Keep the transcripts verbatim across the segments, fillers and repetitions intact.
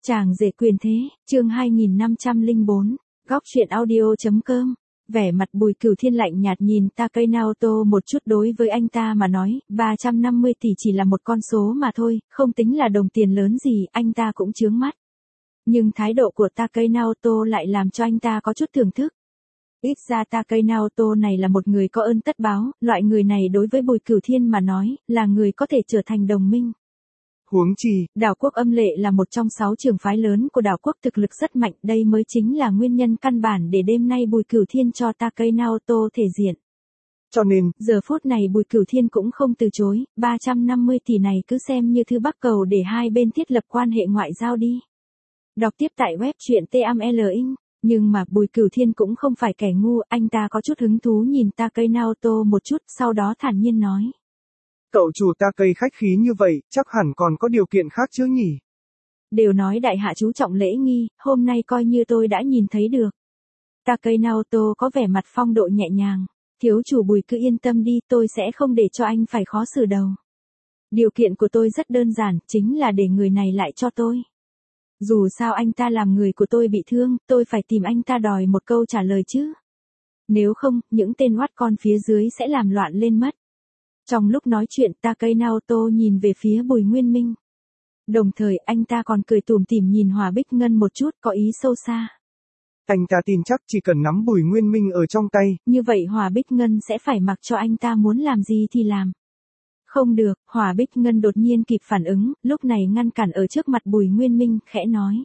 Chàng rể quyền thế, chương hai nghìn năm trăm lẻ bốn, góc truyện audio.com. Vẻ mặt Bùi Cửu Thiên lạnh nhạt nhìn Takei Naoto một chút, đối với anh ta mà nói, ba trăm năm mươi tỷ chỉ là một con số mà thôi, không tính là đồng tiền lớn gì, anh ta cũng chướng mắt. Nhưng thái độ của Takei Naoto lại làm cho anh ta có chút thưởng thức. Ít ra Takei Naoto này là một người có ơn tất báo, loại người này đối với Bùi Cửu Thiên mà nói, là người có thể trở thành đồng minh. Huống chi, đảo quốc Âm Lệ là một trong sáu trường phái lớn của đảo quốc, thực lực rất mạnh, đây mới chính là nguyên nhân căn bản để đêm nay Bùi Cửu Thiên cho Takei Naoto thể diện. Cho nên, giờ phút này Bùi Cửu Thiên cũng không từ chối, ba trăm năm mươi tỷ này cứ xem như thư bắc cầu để hai bên thiết lập quan hệ ngoại giao đi. Đọc tiếp tại web truyện tê em lờ ing. Nhưng mà Bùi Cửu Thiên cũng không phải kẻ ngu, anh ta có chút hứng thú nhìn Takei Naoto một chút, sau đó thản nhiên nói. Cậu chủ Takei khách khí như vậy, chắc hẳn còn có điều kiện khác chứ nhỉ? Đều nói đại hạ chú trọng lễ nghi, hôm nay coi như tôi đã nhìn thấy được. Takei Naoto có vẻ mặt phong độ nhẹ nhàng. Thiếu chủ Bùi cứ yên tâm đi, tôi sẽ không để cho anh phải khó xử đầu. Điều kiện của tôi rất đơn giản, chính là để người này lại cho tôi. Dù sao anh ta làm người của tôi bị thương, tôi phải tìm anh ta đòi một câu trả lời chứ. Nếu không, những tên oát con phía dưới sẽ làm loạn lên mất. Trong lúc nói chuyện, Takei Naoto nhìn về phía Bùi Nguyên Minh. Đồng thời anh ta còn cười tủm tỉm nhìn Hỏa Bích Ngân một chút, có ý sâu xa. Anh ta tin chắc chỉ cần nắm Bùi Nguyên Minh ở trong tay, như vậy Hỏa Bích Ngân sẽ phải mặc cho anh ta muốn làm gì thì làm. Không được, Hỏa Bích Ngân đột nhiên kịp phản ứng, lúc này ngăn cản ở trước mặt Bùi Nguyên Minh, khẽ nói.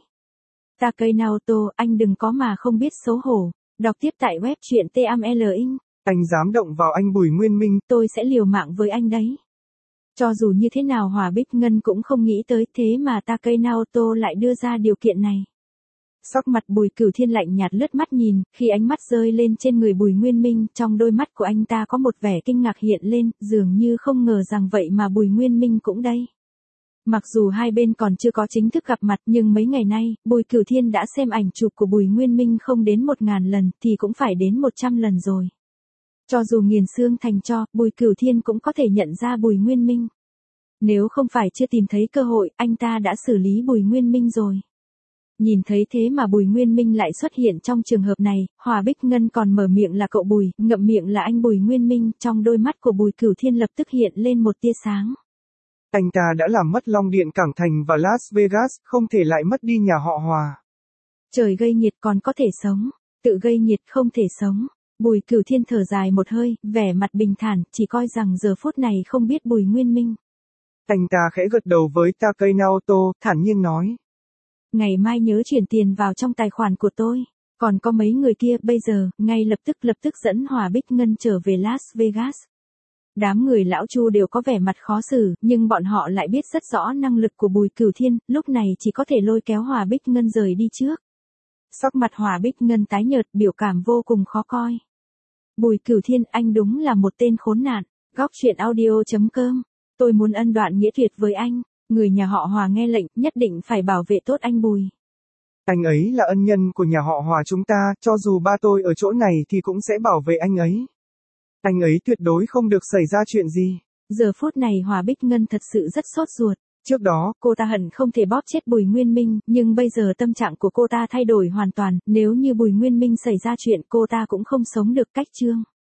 Takei Naoto, anh đừng có mà không biết xấu hổ. Đọc tiếp tại web truyện tê em lờ ing. Anh dám động vào anh Bùi Nguyên Minh, tôi sẽ liều mạng với anh đấy. Cho dù như thế nào Hỏa Bích Ngân cũng không nghĩ tới, thế mà Takei Naoto lại đưa ra điều kiện này. Sắc mặt Bùi Cửu Thiên lạnh nhạt lướt mắt nhìn, khi ánh mắt rơi lên trên người Bùi Nguyên Minh, trong đôi mắt của anh ta có một vẻ kinh ngạc hiện lên, dường như không ngờ rằng vậy mà Bùi Nguyên Minh cũng đây. Mặc dù hai bên còn chưa có chính thức gặp mặt, nhưng mấy ngày nay, Bùi Cửu Thiên đã xem ảnh chụp của Bùi Nguyên Minh không đến một ngàn lần, thì cũng phải đến một trăm lần rồi. Cho dù nghiền xương thành tro, Bùi Cửu Thiên cũng có thể nhận ra Bùi Nguyên Minh. Nếu không phải chưa tìm thấy cơ hội, anh ta đã xử lý Bùi Nguyên Minh rồi. Nhìn thấy thế mà Bùi Nguyên Minh lại xuất hiện trong trường hợp này, Hỏa Bích Ngân còn mở miệng là cậu Bùi, ngậm miệng là anh Bùi Nguyên Minh, trong đôi mắt của Bùi Cửu Thiên lập tức hiện lên một tia sáng. Anh ta đã làm mất Long Điện Cảng Thành và Las Vegas, không thể lại mất đi nhà họ Hòa. Trời gây nhiệt còn có thể sống, tự gây nhiệt không thể sống. Bùi Cửu Thiên thở dài một hơi, vẻ mặt bình thản, chỉ coi rằng giờ phút này không biết Bùi Nguyên Minh. Anh ta khẽ gật đầu với Takei Naoto, thản nhiên nói. Ngày mai nhớ chuyển tiền vào trong tài khoản của tôi. Còn có mấy người kia, bây giờ, ngay lập tức lập tức dẫn Hỏa Bích Ngân trở về Las Vegas. Đám người lão Chu đều có vẻ mặt khó xử, nhưng bọn họ lại biết rất rõ năng lực của Bùi Cửu Thiên, lúc này chỉ có thể lôi kéo Hỏa Bích Ngân rời đi trước. Sắc mặt Hỏa Bích Ngân tái nhợt, biểu cảm vô cùng khó coi. Bùi Cửu Thiên, anh đúng là một tên khốn nạn. Góc truyện audio.com. Tôi muốn ân đoạn nghĩa tuyệt với anh. Người nhà họ Hòa nghe lệnh, nhất định phải bảo vệ tốt anh Bùi. Anh ấy là ân nhân của nhà họ Hòa chúng ta, cho dù ba tôi ở chỗ này thì cũng sẽ bảo vệ anh ấy. Anh ấy tuyệt đối không được xảy ra chuyện gì. Giờ phút này Hỏa Bích Ngân thật sự rất sốt ruột. Trước đó, cô ta hận không thể bóp chết Bùi Nguyên Minh, nhưng bây giờ tâm trạng của cô ta thay đổi hoàn toàn, nếu như Bùi Nguyên Minh xảy ra chuyện cô ta cũng không sống được cách chương.